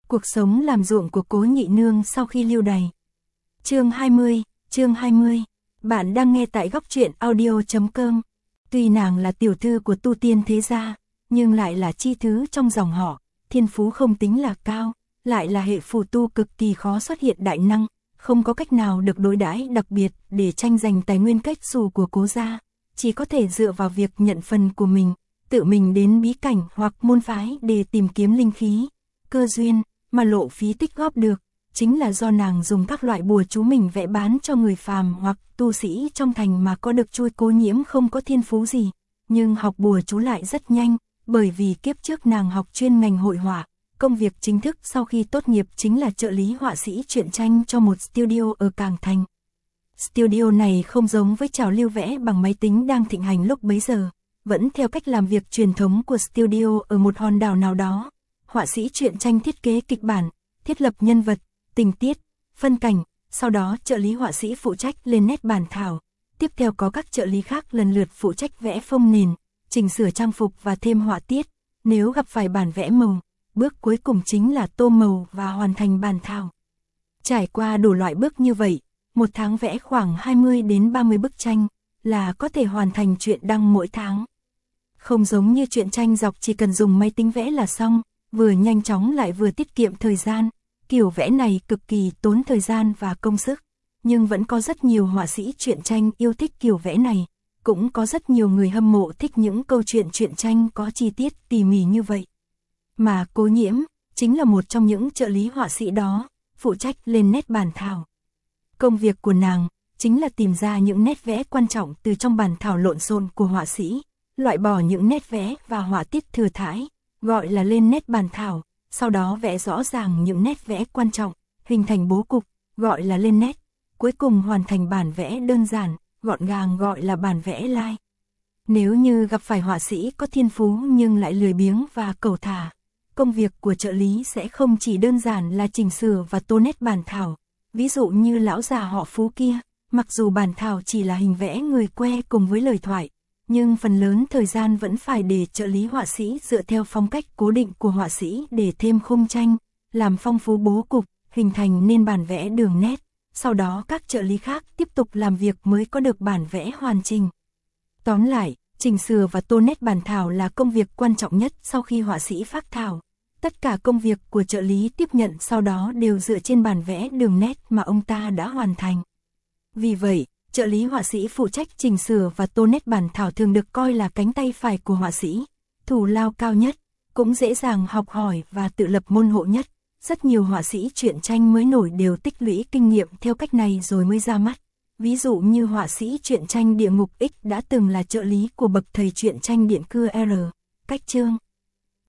Cuộc sống làm ruộng của Cố Nhị Nương sau khi lưu đày. Chương 20. Bạn đang nghe tại góc truyện audio.com. Tuy nàng là tiểu thư của tu tiên thế gia, nhưng lại là chi thứ trong dòng họ, thiên phú không tính là cao, lại là hệ phù tu cực kỳ khó xuất hiện đại năng, không có cách nào được đối đãi đặc biệt để tranh giành tài nguyên cách xù của Cố gia, chỉ có thể dựa vào việc nhận phần của mình, tự mình đến bí cảnh hoặc môn phái để tìm kiếm linh khí, cơ duyên, mà lộ phí tích góp được, chính là do nàng dùng các loại bùa chú mình vẽ bán cho người phàm hoặc tu sĩ trong thành mà có được. Chui Cố Nhiễm không có thiên phú gì, nhưng học bùa chú lại rất nhanh, bởi vì kiếp trước nàng học chuyên ngành hội họa, công việc chính thức sau khi tốt nghiệp chính là trợ lý họa sĩ truyện tranh cho một studio ở Cảng Thành. Studio này không giống với trào lưu vẽ bằng máy tính đang thịnh hành lúc bấy giờ, vẫn theo cách làm việc truyền thống của studio ở một hòn đảo nào đó. Họa sĩ truyện tranh thiết kế kịch bản, thiết lập nhân vật, tình tiết, phân cảnh, sau đó trợ lý họa sĩ phụ trách lên nét bản thảo, tiếp theo có các trợ lý khác lần lượt phụ trách vẽ phông nền, chỉnh sửa trang phục và thêm họa tiết, nếu gặp phải bản vẽ màu, bước cuối cùng chính là tô màu và hoàn thành bản thảo. Trải qua đủ loại bước như vậy, một tháng vẽ khoảng 20 đến 30 bức tranh là có thể hoàn thành truyện đăng mỗi tháng. Không giống như truyện tranh dọc chỉ cần dùng máy tính vẽ là xong, vừa nhanh chóng lại vừa tiết kiệm thời gian, kiểu vẽ này cực kỳ tốn thời gian và công sức, nhưng vẫn có rất nhiều họa sĩ truyện tranh yêu thích kiểu vẽ này, cũng có rất nhiều người hâm mộ thích những câu chuyện truyện tranh có chi tiết tỉ mỉ như vậy. Mà Cố Nhiễm chính là một trong những trợ lý họa sĩ đó, phụ trách lên nét bản thảo. Công việc của nàng chính là tìm ra những nét vẽ quan trọng từ trong bản thảo lộn xộn của họa sĩ, loại bỏ những nét vẽ và họa tiết thừa thãi, gọi là lên nét bản thảo, sau đó vẽ rõ ràng những nét vẽ quan trọng, hình thành bố cục, gọi là lên nét, cuối cùng hoàn thành bản vẽ đơn giản, gọn gàng gọi là bản vẽ lai. Nếu như gặp phải họa sĩ có thiên phú nhưng lại lười biếng và cẩu thả, công việc của trợ lý sẽ không chỉ đơn giản là chỉnh sửa và tô nét bản thảo. Ví dụ như lão già họ Phú kia, mặc dù bản thảo chỉ là hình vẽ người que cùng với lời thoại, nhưng phần lớn thời gian vẫn phải để trợ lý họa sĩ dựa theo phong cách cố định của họa sĩ để thêm khung tranh, làm phong phú bố cục, hình thành nên bản vẽ đường nét, sau đó các trợ lý khác tiếp tục làm việc mới có được bản vẽ hoàn chỉnh. Tóm lại, chỉnh sửa và tô nét bản thảo là công việc quan trọng nhất sau khi họa sĩ phác thảo. Tất cả công việc của trợ lý tiếp nhận sau đó đều dựa trên bản vẽ đường nét mà ông ta đã hoàn thành. Vì vậy, trợ lý họa sĩ phụ trách chỉnh sửa và tô nét bản thảo thường được coi là cánh tay phải của họa sĩ, thù lao cao nhất, cũng dễ dàng học hỏi và tự lập môn hộ nhất. Rất nhiều họa sĩ truyện tranh mới nổi đều tích lũy kinh nghiệm theo cách này rồi mới ra mắt. Ví dụ như họa sĩ truyện tranh Địa Ngục X đã từng là trợ lý của bậc thầy truyện tranh Điện Cưa R. Cách Chương.